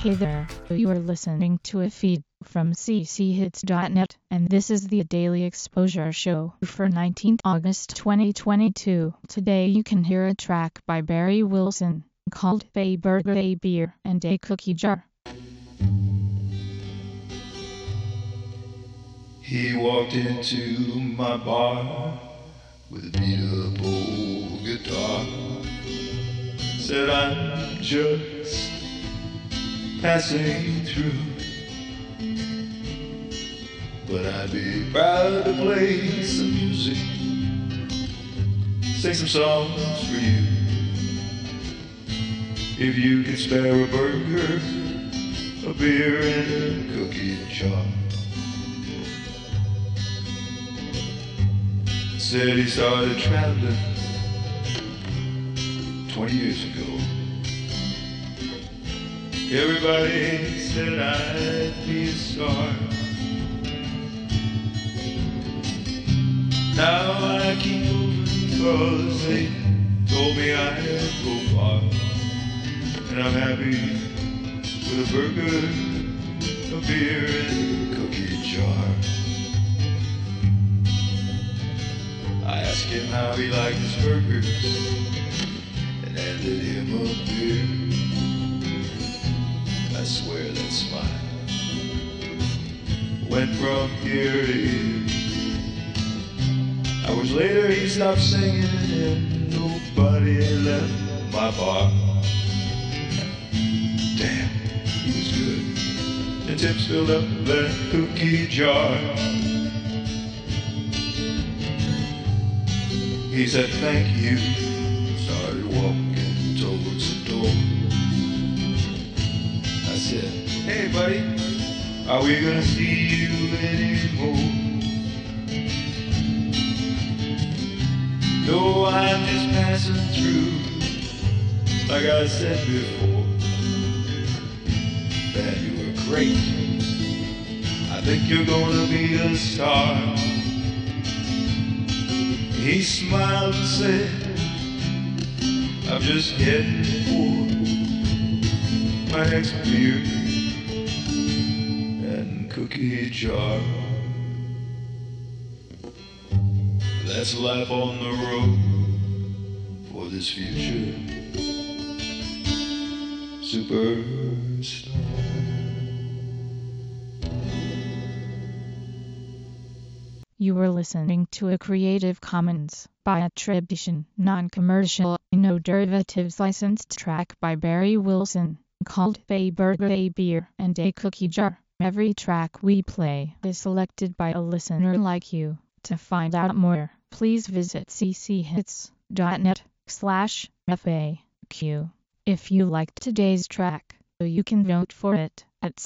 Hey there, you are listening to a feed from cchits.net, and this is the Daily Exposure Show for 19th August 2022. Today you can hear a track by Barry Wilson called A Burger, a Beer, and a Cookie Jar. He walked into my bar with a beat-up old guitar. Said, I'm just passing through, but I'd be proud to play some music, sing some songs for you, if you could spare a burger, a beer, and a cookie jar. Said he started traveling 20 years ago. Everybody said I'd be a star. Now I keep moving 'cause they told me I'd go far. And I'm happy with a burger, a beer, and a cookie jar. I asked him how he liked his burgers and handed him a beer. I swear that smile went from ear to ear. Hours later he stopped singing and nobody left my bar. Damn, he was good, and tips filled up that cookie jar. He said thank you, started walking towards the door. I said, hey buddy, are we gonna see you anymore? No, I'm just passing through, like I said before. Man, you were great, I think you're gonna be a star. He smiled and said, I'm just heading for my next beer and cookie jar. That's life on the road for this future superstar. You were listening to a Creative Commons by attribution, non-commercial, no derivatives licensed track by Barry Wilson called A Burger, a Beer, and a Cookie Jar. Every track we play is selected by a listener like you. To find out more, please visit cchits.net/FAQ. If you liked today's track, you can vote for it at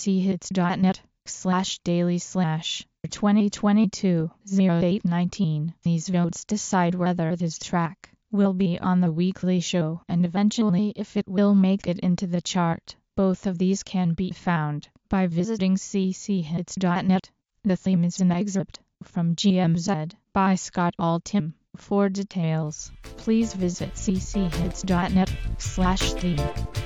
cchits.net/daily/2022-0819. These votes decide whether this track will be on the weekly show and eventually if it will make it into the chart. Both of these can be found by visiting cchits.net. The theme is an excerpt from GMZ by Scott Altham. For details, please visit cchits.net/theme.